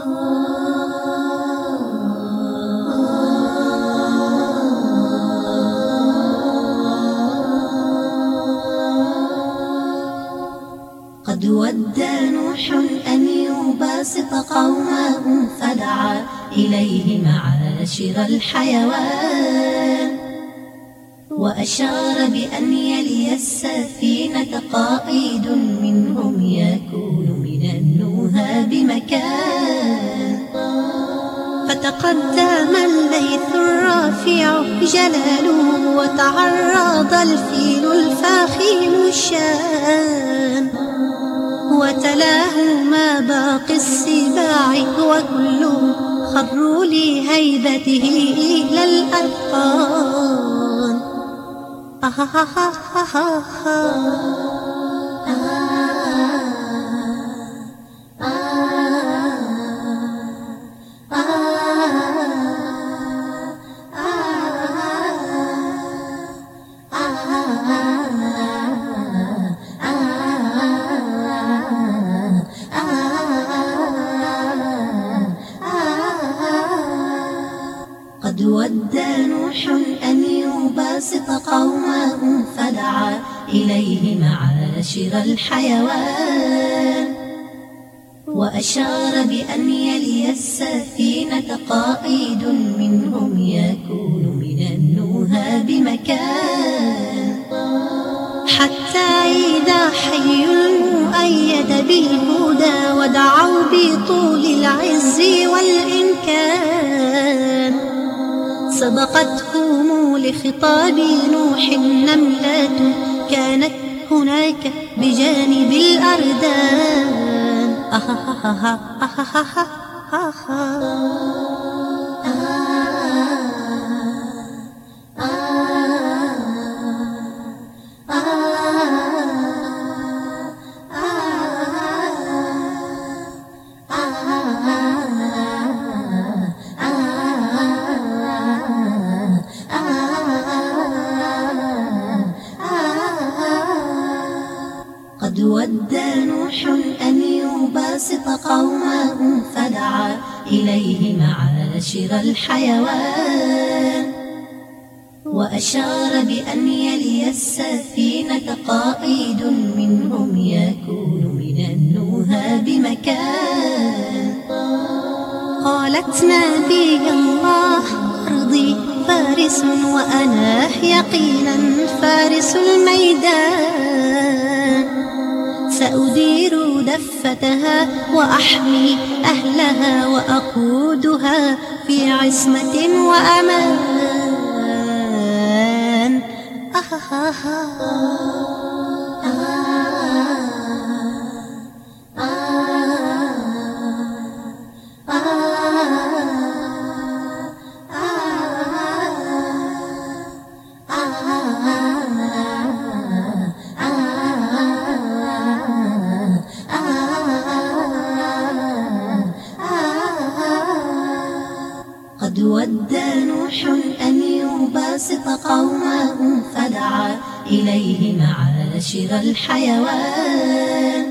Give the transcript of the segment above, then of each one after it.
قد ودى نوح أن يباسط قومه فدعا إليه معاشر الحيوان، وأشار بأن يلي السفينة قائد منهم يكون من النهى بمكان. فتقدم الليث الرافع جلاله، وتعرض الفيل الفاخم الشان، وتلاه ما باقي السباع، وكلهم خروا لهيبته إلى الأذقان. قد ودى نوح أن يباسط قومه فدعا إليه معاشر الحيوان، وأشار بأن يلي السفينة قائد منهم يكون من النهى بمكان. حتى إذا حي المؤيد بالهدى، ودعوا بطول العز والإمكان، سبقتهم لخطاب نوح نملة كانت هناك بجانب الأردان. قد ودى نوح أن يباسط قومه فدعا إليه معاشر الحيوان، وأشار بأن يلي السفينة قائد منهم يكون من النهى بمكان. قالت نبي الله أرضي فارس، وأنا يقينا فارس الميدان، سأدير دفتها وأحمي أهلها، وأقودها في عصمة وأمان. قد ودى نوح أن يباسط قومه فدعا إليه معاشر الحيوان،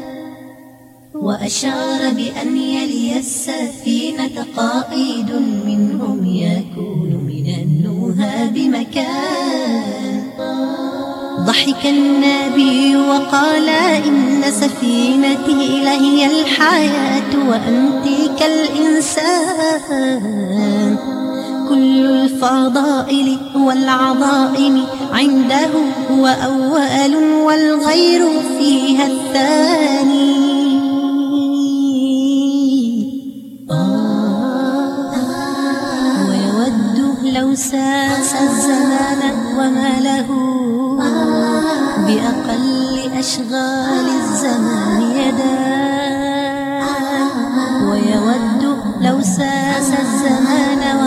وأشار بأن يلي السفينة قائد منهم يكون من النهى بمكان. ضحك النبي وقال إن سفينتي لهي الحياة، وأنت كالإنسان، كل الفضائل والعظائم عنده هو أول، والغير فيها الثاني. ويود لو ساس الزمان وما له بأقل أشغال الزمان يدان. ويود لو ساس الزمان